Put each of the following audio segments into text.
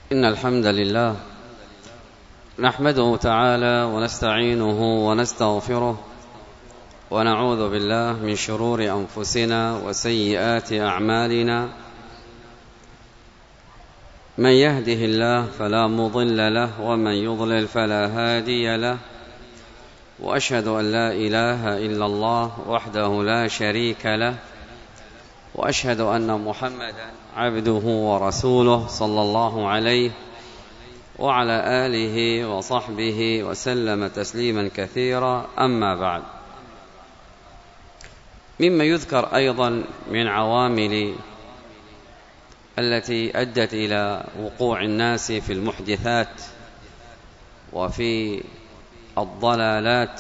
إن الحمد لله نحمده تعالى ونستعينه ونستغفره ونعوذ بالله من شرور أنفسنا وسيئات أعمالنا. من يهده الله فلا مضل له ومن يضلل فلا هادي له، وأشهد أن لا إله إلا الله وحده لا شريك له، وأشهد أن محمدا عبده ورسوله صلى الله عليه وعلى آله وصحبه وسلم تسليما كثيرا. أما بعد، مما يذكر أيضا من عوامل التي أدت إلى وقوع الناس في المحدثات وفي الضلالات،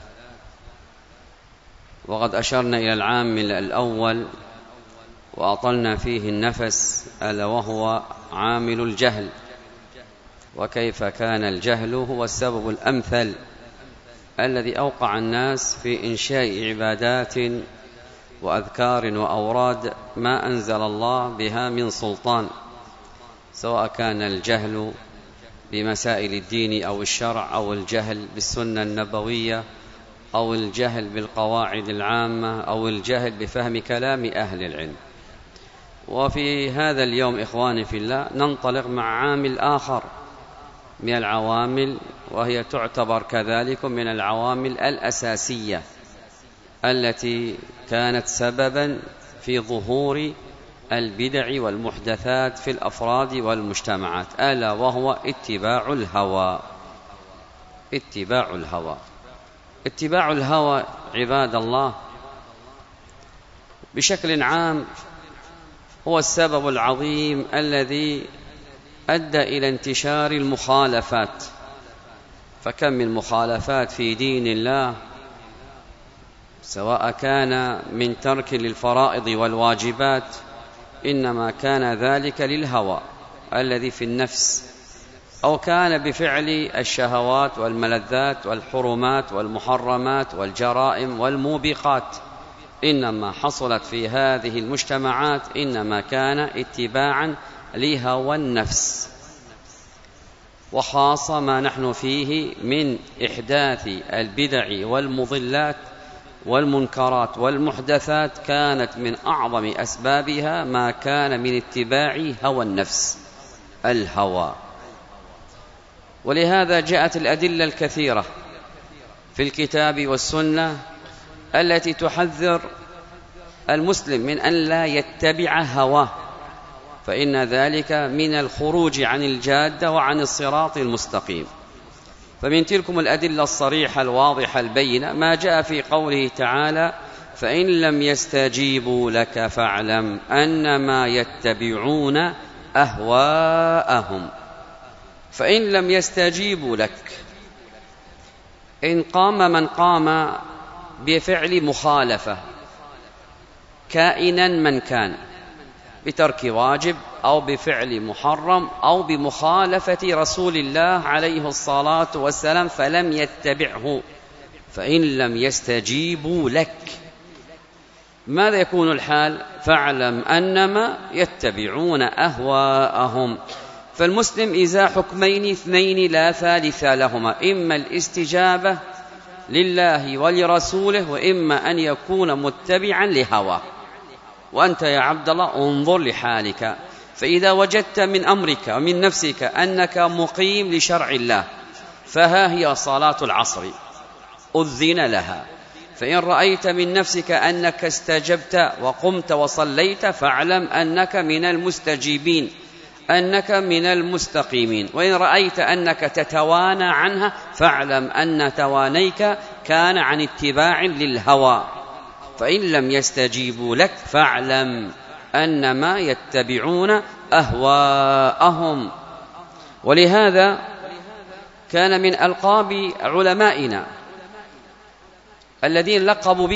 وقد أشرنا إلى العامل الأول وأطلنا فيه النفس، ألا وهو عامل الجهل، وكيف كان الجهل هو السبب الأمثل الذي أوقع الناس في إنشاء عبادات وأذكار وأوراد ما أنزل الله بها من سلطان، سواء كان الجهل بمسائل الدين أو الشرع، أو الجهل بالسنة النبوية، أو الجهل بالقواعد العامة، أو الجهل بفهم كلام أهل العلم. وفي هذا اليوم إخواني في الله ننطلق مع عامل آخر من العوامل، وهي تعتبر كذلك من العوامل الأساسية التي كانت سببا في ظهور البدع والمحدثات في الأفراد والمجتمعات، ألا وهو اتباع الهوى. اتباع الهوى عباد الله بشكل عام هو السبب العظيم الذي أدى إلى انتشار المخالفات. فكم من مخالفات في دين الله، سواء كان من ترك للفرائض والواجبات، إنما كان ذلك للهوى الذي في النفس، أو كان بفعل الشهوات والملذات والحرمات والمحرمات والجرائم والموبقات. إنما حصلت في هذه المجتمعات إنما كان اتباعا لهوى النفس، وخاصة ما نحن فيه من إحداث البدع والمضلات والمنكرات والمحدثات، كانت من أعظم أسبابها ما كان من اتباع هوى النفس، الهوى. ولهذا جاءت الأدلة الكثيرة في الكتاب والسنة التي تحذر المسلم من أن لا يتبع هواه، فإن ذلك من الخروج عن الجادة وعن الصراط المستقيم. فمن تلكم الأدلة الصريحة الواضحة البينة ما جاء في قوله تعالى: فإن لم يستجيبوا لك فاعلم أنما يتبعون أهواءهم. فإن لم يستجيبوا لك، إن قام من قام بفعل مخالفة كائنا من كان، بترك واجب أو بفعل محرم أو بمخالفة رسول الله عليه الصلاة والسلام، فلم يتبعه، فإن لم يستجيبوا لك، ماذا يكون الحال؟ فاعلم أنما يتبعون أهواءهم. فالمسلم إذا حكمين اثنين لا ثالث لهما، إما الاستجابة لله ولرسوله، وإما أن يكون متبعا لهواه. وأنت يا عبد الله انظر لحالك، فإذا وجدت من أمرك ومن نفسك أنك مقيم لشرع الله، فها هي صلاة العصر أذن لها، فإن رأيت من نفسك أنك استجبت وقمت وصليت، فاعلم أنك من المستجيبين، أنك من المستقيمين. وإن رأيت أنك تتوانى عنها، فاعلم أن توانيك كان عن اتباع للهوى. فإن لم يستجيبوا لك فاعلم أنما يتبعون أهواءهم. ولهذا كان من ألقاب علمائنا الذين لقبوا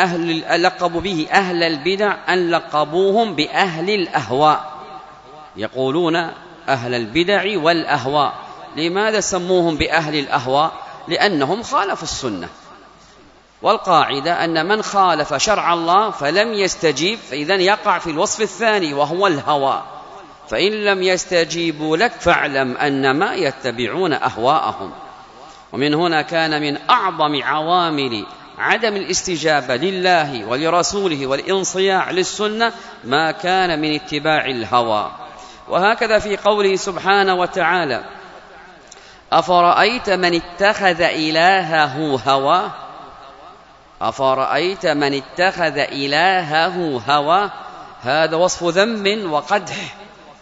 به أهل البدع أن لقبوهم بأهل الأهواء، يقولون أهل البدع والأهواء. لماذا سموهم بأهل الأهواء؟ لأنهم خالفوا السنة، والقاعدة أن من خالف شرع الله فلم يستجيب، فإذن يقع في الوصف الثاني وهو الهوى. فإن لم يستجيبوا لك فاعلم أنما يتبعون أهواءهم. ومن هنا كان من أعظم عوامل عدم الاستجابة لله ولرسوله والانصياع للسنة ما كان من اتباع الهوى. وهكذا في قوله سبحانه وتعالى: أفرأيت من اتخذ إلهه هواه. أفرأيت من اتخذ إلهه هواه، هذا وصف ذم وقدح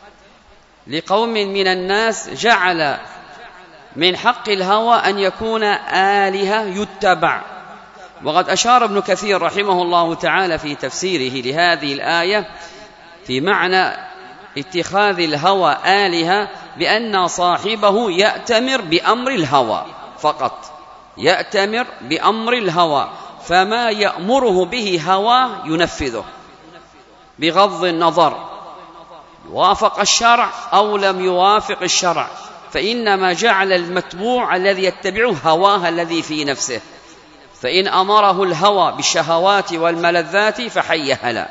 لقوم من الناس جعل من حق الهوى أن يكون آلهة يتبع. وقد أشار ابن كثير رحمه الله تعالى في تفسيره لهذه الآية في معنى اتخاذ الهوى آلهة بأن صاحبه يأتمر بأمر الهوى فقط، يأتمر بأمر الهوى، فما يأمره به هوى ينفذه بغض النظر وافق الشرع أو لم يوافق الشرع، فإنما جعل المتبوع الذي يتبعه هواه الذي في نفسه، فإن أمره الهوى بالشهوات والملذات فحي هلا،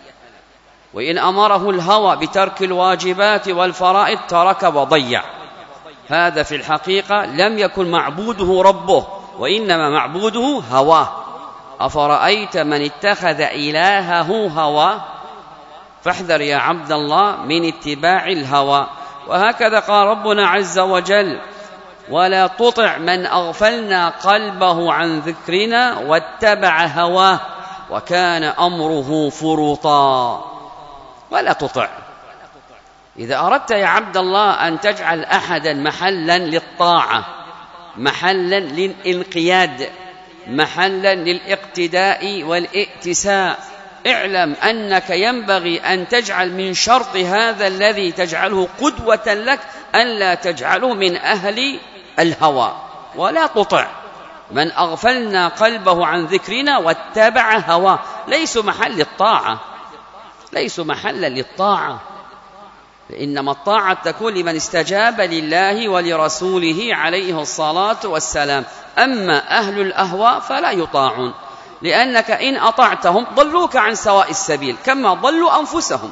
وإن أمره الهوى بترك الواجبات والفرائض ترك وضيع. هذا في الحقيقة لم يكن معبوده ربه، وإنما معبوده هواه. أفرأيت من اتخذ إلهه هواه، فاحذر يا عبد الله من اتباع الهوى. وهكذا قال ربنا عز وجل: ولا تطع من أغفلنا قلبه عن ذكرنا واتبع هواه وكان أمره فرطا. ولا تطع، إذا أردت يا عبد الله أن تجعل أحدا محلا للطاعة، محلا للانقياد، محلا للاقتداء والائتساء، اعلم أنك ينبغي أن تجعل من شرط هذا الذي تجعله قدوة لك ألا تجعله من أهل الهوى. ولا تطع من أغفلنا قلبه عن ذكرنا واتبع هواه، ليسوا محل الطاعة، ليسوا محلا للطاعة، إنما الطاعة تكون لمن استجاب لله ولرسوله عليه الصلاة والسلام. أما أهل الأهواء فلا يطاعون، لأنك إن أطعتهم ضلوك عن سواء السبيل كما ضلوا أنفسهم.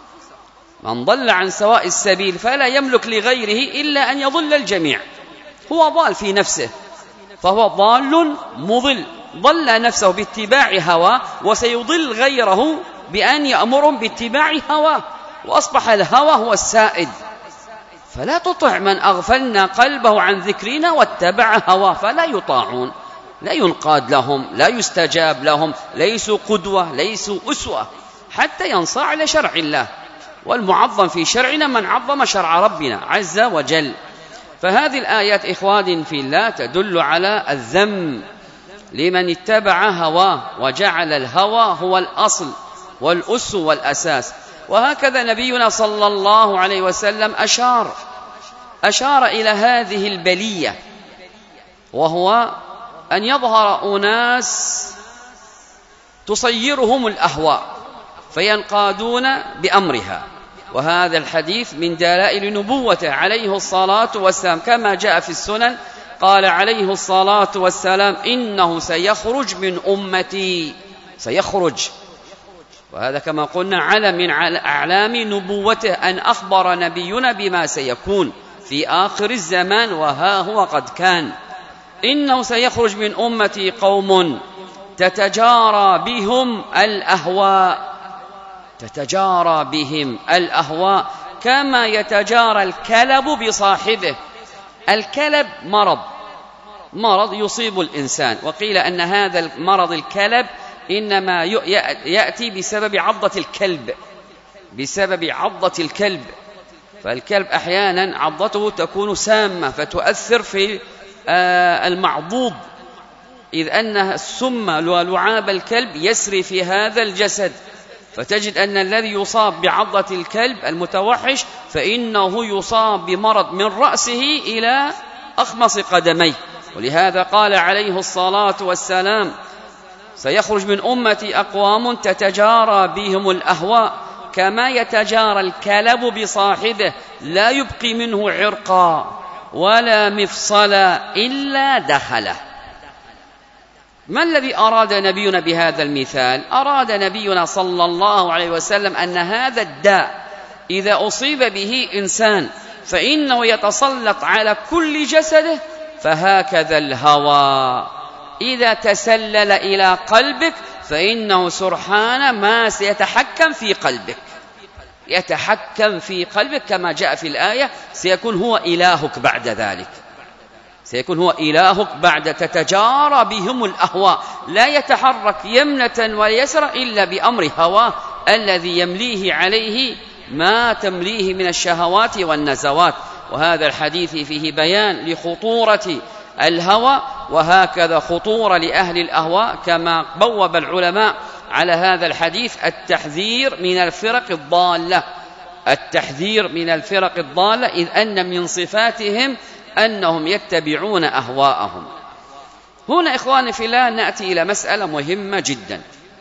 من ضل عن سواء السبيل فلا يملك لغيره إلا أن يضل الجميع، هو ضال في نفسه فهو ضال مضل، ضل نفسه باتباع هواه وسيضل غيره بأن يأمرهم باتباع هواه، وأصبح الهوى هو السائد. فلا تطع من أغفلنا قلبه عن ذكرنا واتبع هواه، فلا يطاعون، لا ينقاد لهم، لا يستجاب لهم، ليسوا قدوة، ليسوا أسوة حتى ينصاع لشرع الله. والمعظم في شرعنا من عظم شرع ربنا عز وجل. فهذه الآيات إخوان في الله تدل على الذم لمن اتبع هواه وجعل الهوى هو الأصل والأس والأساس. وهكذا نبينا صلى الله عليه وسلم أشار إلى هذه البلية، وهو أن يظهر أناس تصيرهم الأهواء فينقادون بأمرها. وهذا الحديث من دلائل نبوته عليه الصلاة والسلام، كما جاء في السنن قال عليه الصلاة والسلام: إنه سيخرج من أمتي، سيخرج. وهذا كما قلنا علم من أعلام نبوته، أن أخبر نبينا بما سيكون في آخر الزمان، وها هو قد كان. إنه سيخرج من أمتي قوم تتجارى بهم الأهواء، تتجارى بهم الأهواء كما يتجارى الكلب بصاحبه. الكلب مرض يصيب الإنسان، وقيل أن هذا المرض الكلب إنما يأتي بسبب عضة الكلب، بسبب عضة الكلب. فالكلب أحيانا عضته تكون سامة فتؤثر في المعضوض، إذ أن السم ولعاب الكلب يسري في هذا الجسد، فتجد أن الذي يصاب بعضة الكلب المتوحش فإنه يصاب بمرض من رأسه إلى أخمص قدميه. ولهذا قال عليه الصلاة والسلام: سيخرج من أمتي أقوام تتجارى بهم الأهواء كما يتجارى الكلب بصاحبه، لا يبقي منه عرقا ولا مفصلا إلا دخله. ما الذي أراد نبينا بهذا المثال؟ أراد نبينا صلى الله عليه وسلم أن هذا الداء إذا أصيب به إنسان فإنه يتسلط على كل جسده، فهكذا الهوى إذا تسلل إلى قلبك فإنه سرحان ما سيتحكم في قلبك، يتحكم في قلبك كما جاء في الآية: سيكون هو إلهك بعد ذلك، سيكون هو إلهك بعد تتجارى بهم الأهواء، لا يتحرك يمنة ويسرى إلا بأمر هواه الذي يمليه عليه ما تمليه من الشهوات والنزوات. وهذا الحديث فيه بيان لخطورة الهوى، وهكذا خطورة لأهل الأهواء، كما بوب العلماء على هذا الحديث التحذير من الفرق الضالة، التحذير من الفرق الضالة، إذ أن من صفاتهم أنهم يتبعون أهواءهم. هنا إخواني في الله نأتي إلى مسألة مهمة جدا: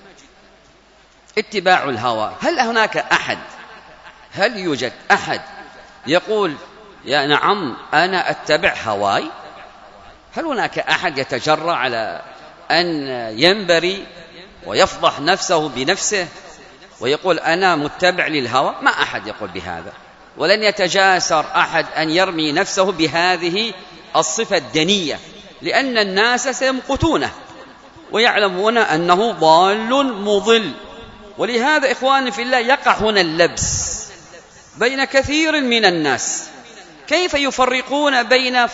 اتباع الهوى. هل هناك أحد، هل يوجد أحد يقول يا نعم أنا أتبع هواي؟ هل هناك أحد يتجرأ على أن ينبري ويفضح نفسه بنفسه ويقول أنا متبع للهوى؟ ما أحد يقول بهذا، ولن يتجاسر أحد أن يرمي نفسه بهذه الصفة الدنية، لأن الناس سيمقتونه ويعلمون أنه ضال مضل. ولهذا إخواني في الله يقع هنا اللبس بين كثير من الناس، كيف يفرقون بين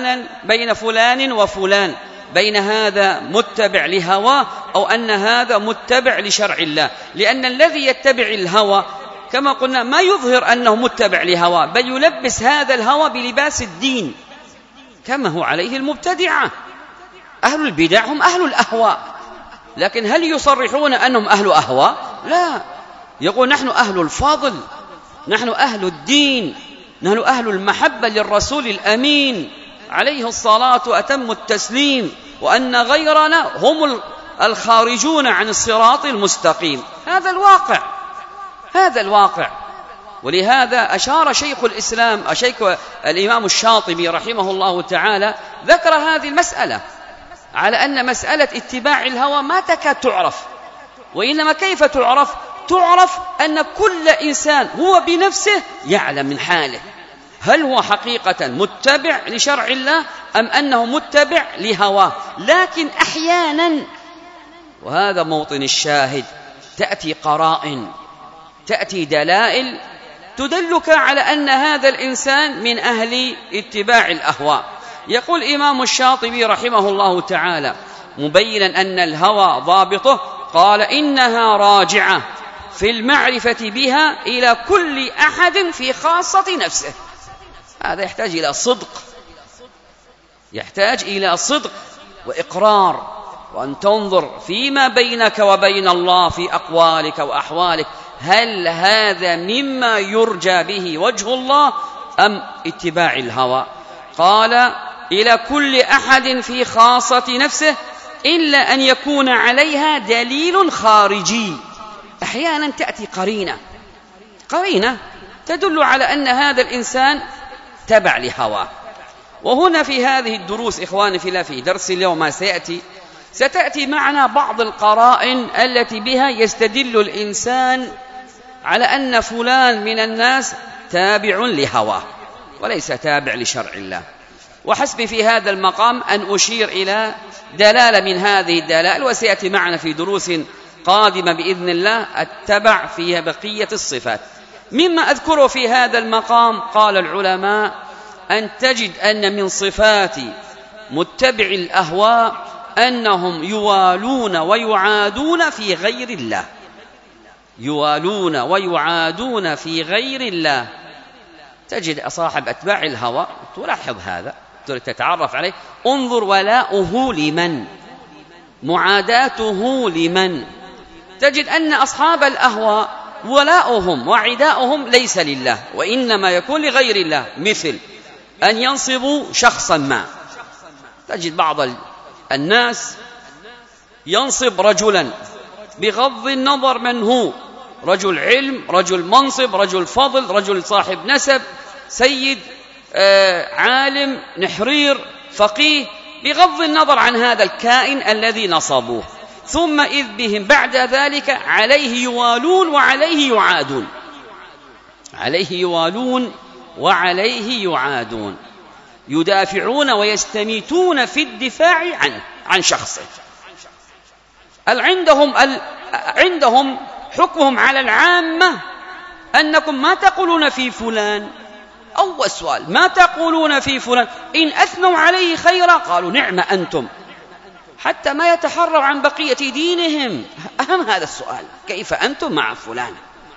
فلان وفلان، بين هذا متبع لهواه أو أن هذا متبع لشرع الله؟ لأن الذي يتبع الهوى كما قلنا ما يظهر أنه متبع لهواه، بل يلبس هذا الهوى بلباس الدين كما هو عليه المبتدعة. أهل البدع هم أهل الأهواء، لكن هل يصرحون أنهم أهل أهواء؟ لا، يقول نحن أهل الفضل، نحن أهل الدين، نحن أهل المحبة للرسول الأمين عليه الصلاة وأتم التسليم، وأن غيرنا هم الخارجون عن الصراط المستقيم. هذا الواقع، هذا الواقع. ولهذا أشار شيخ الإسلام الإمام الشاطبي رحمه الله تعالى، ذكر هذه المسألة على أن مسألة اتباع الهوى ما تكاد تعرف، وإنما كيف تعرف؟ تعرف أن كل إنسان هو بنفسه يعلم من حاله هل هو حقيقة متبع لشرع الله أم أنه متبع لهواه. لكن أحيانا، وهذا موطن الشاهد، تأتي قرائن، تأتي دلائل تدلك على أن هذا الإنسان من أهل اتباع الأهواء. يقول إمام الشاطبي رحمه الله تعالى مبينا أن الهوى ضابطه، قال إنها راجعة في المعرفة بها إلى كل أحد في خاصة نفسه. هذا يحتاج إلى صدق، يحتاج إلى صدق وإقرار، وأن تنظر فيما بينك وبين الله في أقوالك وأحوالك، هل هذا مما يرجى به وجه الله أم اتباع الهوى؟ قال إلى كل أحد في خاصة نفسه إلا أن يكون عليها دليل خارجي. أحيانا تأتي قرينة تدل على أن هذا الإنسان تبع لهواه. وهنا في هذه الدروس إخواني في الله، في درس اليوم ما ستأتي معنا بعض القرائن التي بها يستدل الإنسان على أن فلان من الناس تابع لهواه وليس تابع لشرع الله. وحسبي في هذا المقام أن أشير إلى دلالة من هذه الدلائل، وسيأتي معنا في دروس قادمة بإذن الله التبع فيها بقية الصفات. مما أذكره في هذا المقام قال العلماء أن تجد أن من صفات متبع الأهواء أنهم يوالون ويعادون في غير الله، يوالون ويعادون في غير الله. تجد صاحب أتباع الهوى، تلاحظ هذا، تتعرف عليه، انظر ولاؤه لمن، معاداته لمن. تجد أن أصحاب الأهواء ولاؤهم وعداؤهم ليس لله، وإنما يكون لغير الله، مثل أن ينصبوا شخصا ما. تجد بعض الناس ينصب رجلا بغض النظر من هو، رجل علم، رجل منصب، رجل فضل، رجل صاحب نسب، سيد، عالم، نحرير، فقيه، بغض النظر عن هذا الكائن الذي نصبوه، ثم إذ بهم بعد ذلك عليه يوالون وعليه يعادون. عليه يوالون وعليه يعادون، يدافعون ويستميتون في الدفاع عن شخصه. عندهم حكمهم على العامة أنكم ما تقولون في فلان. أول سؤال: ما تقولون في فلان؟ إن أثنوا عليه خيرا قالوا نعم أنتم، حتى ما يتحروا عن بقية دينهم. أهم هذا السؤال: كيف أنتم مع فلان؟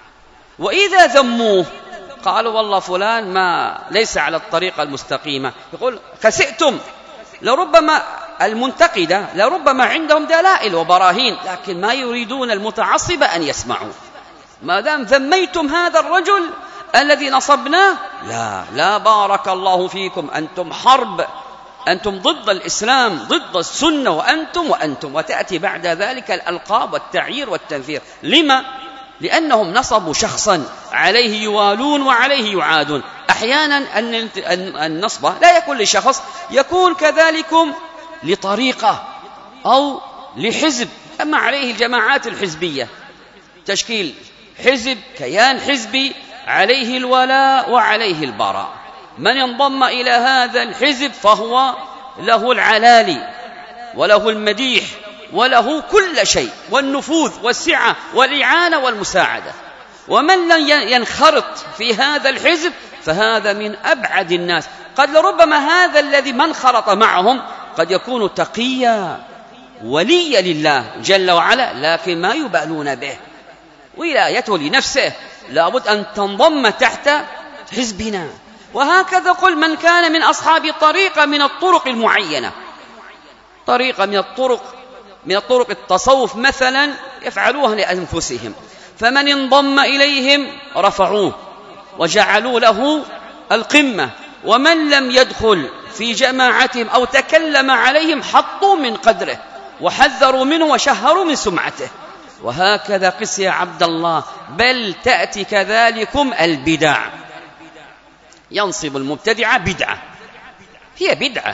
وإذا ذموه قالوا والله فلان ما ليس على الطريقة المستقيمة. يقول خسئتم. لربما المنتقدة لربما عندهم دلائل وبراهين، لكن ما يريدون المتعصب أن يسمعوا. ما دام ذميتم هذا الرجل الذي نصبناه، لا بارك الله فيكم، أنتم حرب، أنتم ضد الإسلام، ضد السنة، وأنتم وتأتي بعد ذلك الألقاب والتعيير والتنفير. لما؟ لأنهم نصبوا شخصا عليه يوالون وعليه يعادون. أحيانا النصب لا يكون لشخص، يكون كذلكم لطريقة أو لحزب، أما عليه الجماعات الحزبية، تشكيل حزب، كيان حزبي، عليه الولاء وعليه البراء. من ينضم إلى هذا الحزب فهو له العلالي وله المديح وله كل شيء، والنفوذ والسعة والإعانة والمساعدة. ومن لن ينخرط في هذا الحزب فهذا من أبعد الناس. قد لربما هذا الذي من خرط معهم قد يكون تقيا وليا لله جل وعلا، لكن ما يبالون به، ولايته لنفسه لابد أن تنضم تحت حزبنا. وهكذا قل من كان من أصحاب طريقة من الطرق المعينة، طريقة من الطرق التصوف مثلا يفعلوها لأنفسهم، فمن انضم إليهم رفعوه وجعلوا له القمة، ومن لم يدخل في جماعتهم أو تكلم عليهم حطوا من قدره وحذروا منه وشهروا من سمعته. وهكذا قس يا عبد الله. بل تأتي كذلكم البدع، ينصب المبتدعة بدعة، هي بدعة،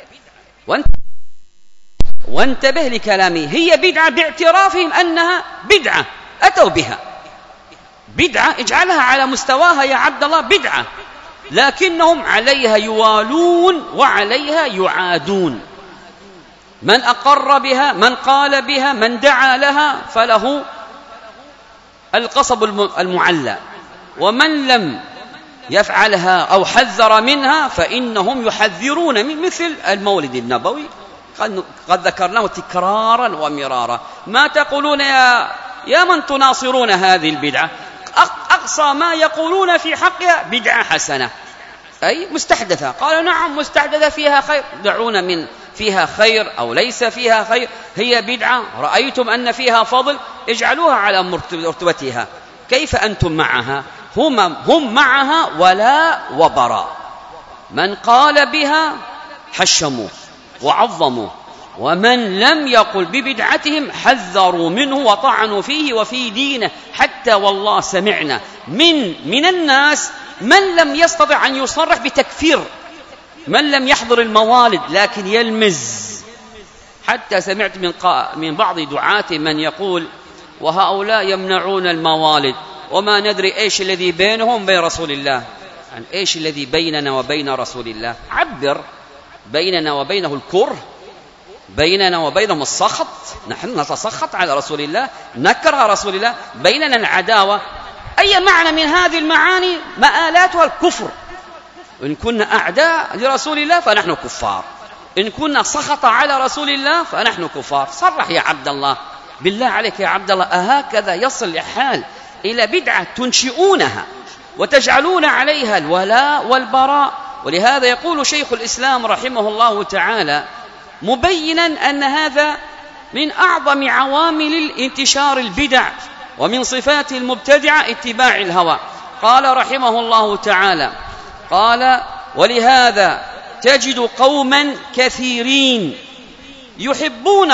وانتبه لكلامي، هي بدعة باعترافهم أنها بدعة، أتوا بها بدعة، اجعلها على مستواها يا عبد الله بدعة، لكنهم عليها يوالون وعليها يعادون. من أقر بها، من قال بها، من دعا لها فله القصب المعلى، ومن لم يفعلها أو حذر منها فإنهم يحذرون من مثل المولد النبوي، قد ذكرناه تكرارا ومرارا. ما تقولون يا من تناصرون هذه البدعة؟ أقصى ما يقولون في حقها بدعة حسنة، أي مستحدثة. قالوا نعم مستحدثة فيها خير، دعونا من فيها خير أو ليس فيها خير، هي بدعة. رأيتم أن فيها فضل، اجعلوها على مرتبتها. كيف أنتم معها؟ هم معها ولا وبراء. من قال بها حشموه وعظموه، ومن لم يقل ببدعتهم حذروا منه وطعنوا فيه وفي دينه. حتى والله سمعنا من الناس من لم يستطع أن يصرح بتكفير من لم يحضر الموالد لكن يلمز. حتى سمعت من بعض دعاة من يقول وهؤلاء يمنعون الموالد وما ندري إيش الذي بينهم بين رسول الله. يعني إيش الذي بيننا وبين رسول الله؟ عبر. بيننا وبينه الكره، بيننا وبينهم السخط، نحن نتسخط على رسول الله، نكره رسول الله، بيننا العداوة. أي معنى من هذه المعاني مآلاتها الكفر. إن كنا أعداء لرسول الله فنحن كفار، إن كنا سخط على رسول الله فنحن كفار. صرح يا عبد الله، بالله عليك يا عبد الله، أهكذا يصل الحال إلى بدعة تنشئونها وتجعلون عليها الولاء والبراء؟ ولهذا يقول شيخ الإسلام رحمه الله تعالى مبينا أن هذا من أعظم عوامل الانتشار البدع، ومن صفات المبتدعة اتباع الهوى. قال رحمه الله تعالى، قال ولهذا تجد قوما كثيرين يحبون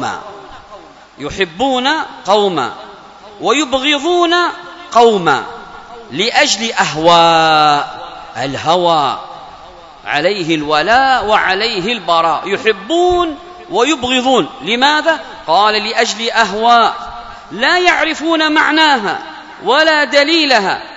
قوما ويبغضون قوما لأجل أهواء. الهوى عليه الولاء وعليه البراء، يحبون ويبغضون. لماذا؟ قال لأجل أهواء لا يعرفون معناها ولا دليلها،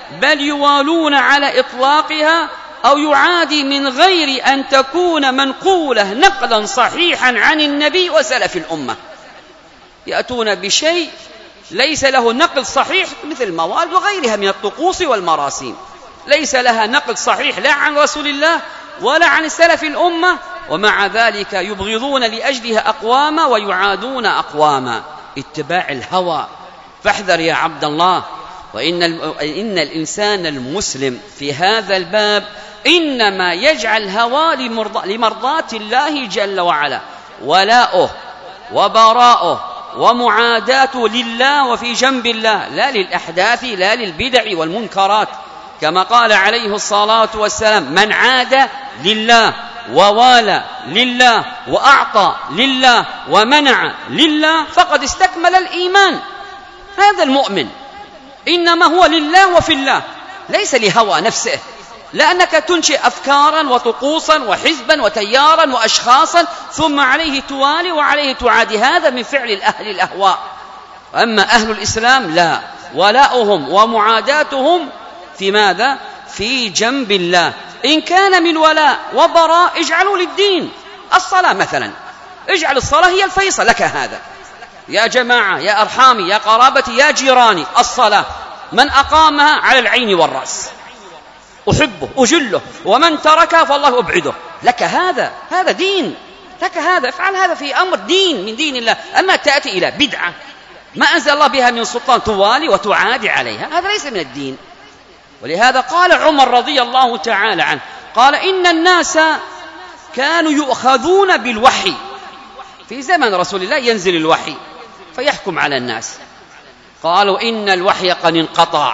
بل يوالون على إطلاقها أو يعادي من غير أن تكون منقولة نقلا صحيحا عن النبي وسلف الأمة. يأتون بشيء ليس له نقل صحيح مثل الموالد وغيرها من الطقوس والمراسيم، ليس لها نقل صحيح لا عن رسول الله ولا عن سلف الأمة، ومع ذلك يبغضون لأجلها أقواما ويعادون أقواما. اتباع الهوى، فاحذر يا عبد الله. وإن الإنسان المسلم في هذا الباب إنما يجعل هوى لمرضاة الله جل وعلا، ولاؤه وبراؤه ومعاداته لله وفي جنب الله، لا للأحداث لا للبدع والمنكرات، كما قال عليه الصلاة والسلام: من عاد لله ووالى لله وأعطى لله ومنع لله فقد استكمل الإيمان. هذا المؤمن إنما هو لله وفي الله، ليس لهوى نفسه، لأنك تنشئ أفكارا وطقوسا وحزبا وتيارا وأشخاصا ثم عليه توالي وعليه تعادي، هذا من فعل أهل الأهواء. أما أهل الإسلام لا، ولاؤهم ومعاداتهم في ماذا؟ في جنب الله. إن كان من ولاء وبراء اجعلوا للدين. الصلاة مثلا، اجعل الصلاة هي الفيصل لك. هذا يا جماعة، يا أرحامي، يا قرابتي، يا جيراني، الصلاة من أقامها على العين والرأس أحبه أجله، ومن تركها فالله أبعده. لك هذا دين، لك هذا، افعل هذا في أمر دين من دين الله. أما تأتي إلى بدعة ما أنزل الله بها من سلطان توالي وتعادي عليها، هذا ليس من الدين. ولهذا قال عمر رضي الله تعالى عنه، قال: إن الناس كانوا يؤخذون بالوحي في زمن رسول الله، ينزل الوحي فيحكم على الناس. قالوا: إن الوحي قد انقطع.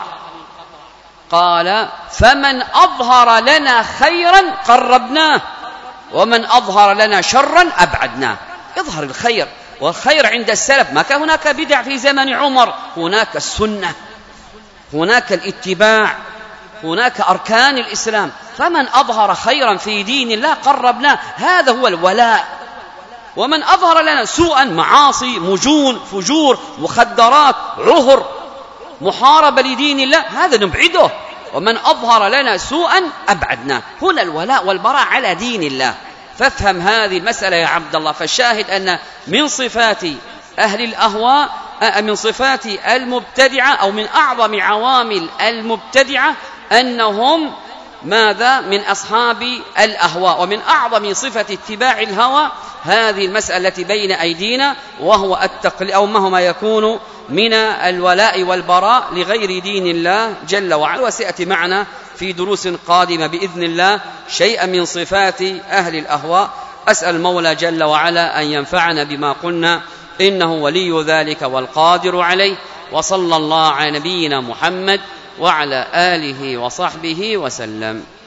قال: فمن أظهر لنا خيرا قربناه، ومن أظهر لنا شرا أبعدناه. اظهر الخير، والخير عند السلف ما كان هناك بدع في زمن عمر، هناك السنة، هناك الاتباع، هناك أركان الإسلام. فمن أظهر خيرا في دين الله قربناه، هذا هو الولاء. ومن أظهر لنا سوءا، معاصي، مجون، فجور، مخدرات، عهر، محاربة لدين الله، هذا نبعده. ومن أظهر لنا سوءا أبعدناه. هنا الولاء والبراء على دين الله. فافهم هذه المسألة يا عبد الله. فالشاهد أن من صفات أهل الأهواء، من صفات المبتدعة، أو من أعظم عوامل المبتدعة أنهم ماذا؟ من أصحاب الأهواء. ومن أعظم صفة اتباع الهوى هذه المسألة التي بين أيدينا، وهو التقليد، أو ما يكون من الولاء والبراء لغير دين الله جل وعلا. وسيأتي معنا في دروس قادمة بإذن الله شيئا من صفات أهل الأهواء. أسأل المولى جل وعلا أن ينفعنا بما قلنا، إنه ولي ذلك والقادر عليه. وصلى الله على نبينا محمد وعلى آله وصحبه وسلم.